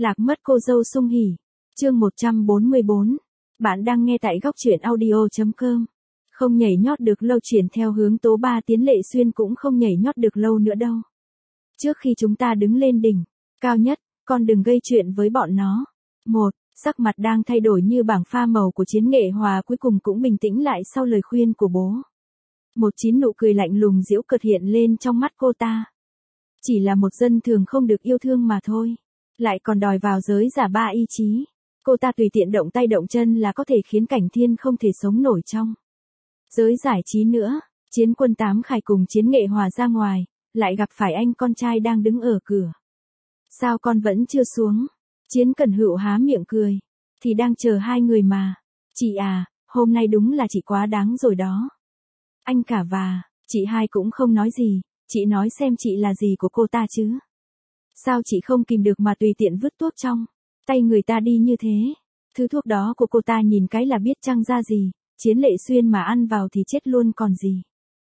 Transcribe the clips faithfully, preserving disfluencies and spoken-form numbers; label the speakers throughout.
Speaker 1: Lạc mất cô dâu sung hỉ. Chương một trăm bốn mươi bốn. Bạn đang nghe tại góc truyện audio chấm com. Không nhảy nhót được lâu, chuyển theo hướng tố ba Tiến Lệ Xuyên cũng không nhảy nhót được lâu nữa đâu. Trước khi chúng ta đứng lên đỉnh cao nhất, con đừng gây chuyện với bọn nó. Một, sắc mặt đang thay đổi như bảng pha màu của Chiến Nghệ Hòa cuối cùng cũng bình tĩnh lại sau lời khuyên của bố. Một chín nụ cười lạnh lùng giễu cợt hiện lên trong mắt cô ta. Chỉ là một dân thường không được yêu thương mà thôi, lại còn đòi vào giới giả ba ý chí. Cô ta tùy tiện động tay động chân là có thể khiến Cảnh Thiên không thể sống nổi trong giới giải trí nữa. Chiến Quân Tám Khải cùng Chiến Nghệ Hòa ra ngoài, lại gặp phải anh con trai đang đứng ở cửa. Sao con vẫn chưa xuống? Chiến Cẩn Hựu há miệng cười. Thì đang chờ hai người mà. Chị à, hôm nay đúng là chị quá đáng rồi đó. Anh cả và chị hai cũng không nói gì, chị nói xem chị là gì của cô ta chứ. Sao chị không kìm được mà tùy tiện vứt thuốc trong tay người ta đi như thế? Thứ thuốc đó của cô ta nhìn cái là biết chăng ra gì, Chiến Lệ Xuyên mà ăn vào thì chết luôn còn gì.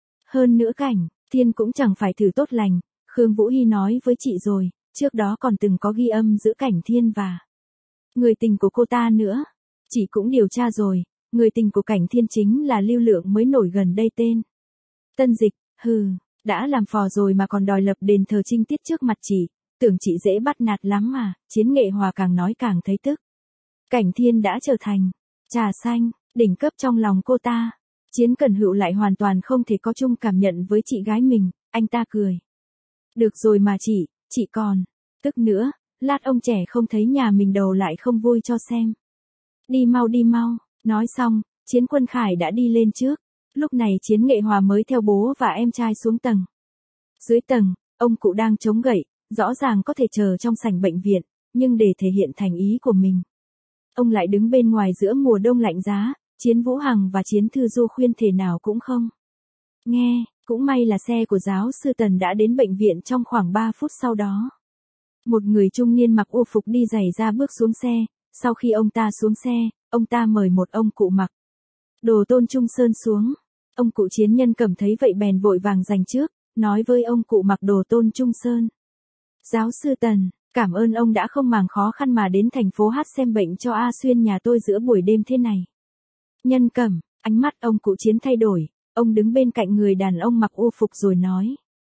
Speaker 1: Hơn nữa Cảnh Thiên cũng chẳng phải thử tốt lành, Khương Vũ Hy nói với chị rồi, trước đó còn từng có ghi âm giữa Cảnh Thiên và người tình của cô ta nữa. Chị cũng điều tra rồi, người tình của Cảnh Thiên chính là Lưu Lượng mới nổi gần đây tên Tân Dịch. Hừ, đã làm phò rồi mà còn đòi lập đền thờ trinh tiết trước mặt chị, tưởng chị dễ bắt nạt lắm mà. Chiến Nghệ Hòa càng nói càng thấy tức. Cảnh Thiên đã trở thành trà xanh, đỉnh cấp trong lòng cô ta. Chiến Cẩn Hựu lại hoàn toàn không thể có chung cảm nhận với chị gái mình, anh ta cười. Được rồi mà chị, chị còn tức nữa, lát ông trẻ không thấy nhà mình đầu lại không vui cho xem. Đi mau đi mau. Nói xong, Chiến Quân Khải đã đi lên trước. Lúc này Chiến Nghệ Hòa mới theo bố và em trai xuống tầng. Dưới tầng, ông cụ đang chống gậy, rõ ràng có thể chờ trong sảnh bệnh viện, nhưng để thể hiện thành ý của mình, ông lại đứng bên ngoài giữa mùa đông lạnh giá. Chiến Vũ Hằng và Chiến Thư Du khuyên thế nào cũng không nghe. Cũng may là xe của giáo sư Tần đã đến bệnh viện trong khoảng ba phút sau đó. Một người trung niên mặc ô phục đi giày ra bước xuống xe. Sau khi ông ta xuống xe, ông ta mời một ông cụ mặc đồ Tôn Trung Sơn xuống. Ông cụ Chiến Nhân Cẩm thấy vậy bèn vội vàng giành trước, nói với ông cụ mặc đồ Tôn Trung Sơn. Giáo sư Tần, cảm ơn ông đã không màng khó khăn mà đến thành phố hát xem bệnh cho A Xuyên nhà tôi giữa buổi đêm thế này. Nhân Cẩm, ánh mắt ông cụ Chiến thay đổi, ông đứng bên cạnh người đàn ông mặc ô phục rồi nói.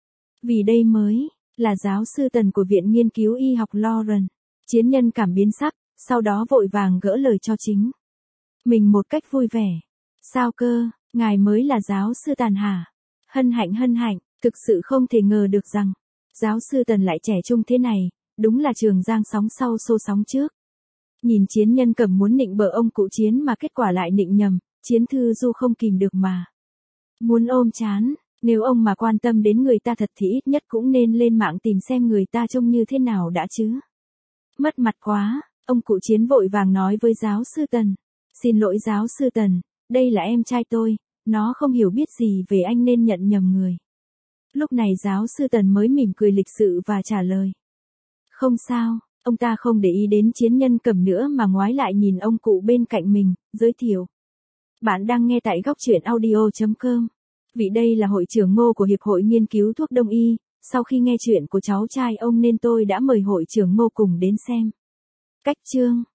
Speaker 1: Vì đây mới là giáo sư Tần của Viện Nghiên cứu Y học Lauren. Chiến Nhân Cảm biến sắc, sau đó vội vàng gỡ lời cho chính mình một cách vui vẻ. Sao cơ, ngài mới là giáo sư Tần hả? Hân hạnh hân hạnh, thực sự không thể ngờ được rằng giáo sư Tần lại trẻ trung thế này, đúng là Trường Giang sóng sau xô sóng trước. Nhìn Chiến Nhân Cẩm muốn nịnh bợ ông cụ Chiến mà kết quả lại nịnh nhầm, Chiến Thư Du không kìm được mà muốn ôm chán. Nếu ông mà quan tâm đến người ta thật thì ít nhất cũng nên lên mạng tìm xem người ta trông như thế nào đã chứ. Mất mặt quá, ông cụ Chiến vội vàng nói với giáo sư Tần. Xin lỗi giáo sư Tần, đây là em trai tôi, nó không hiểu biết gì về anh nên nhận nhầm người. Lúc này giáo sư Tần mới mỉm cười lịch sự và trả lời. Không sao, ông ta không để ý đến Chiến Nhân Cẩm nữa mà ngoái lại nhìn ông cụ bên cạnh mình, giới thiệu. Bạn đang nghe tại góc truyện audio chấm com. Vì đây là hội trưởng Ngô của Hiệp hội Nghiên cứu Thuốc Đông y, sau khi nghe chuyện của cháu trai ông nên tôi đã mời hội trưởng Ngô cùng đến xem cách chương.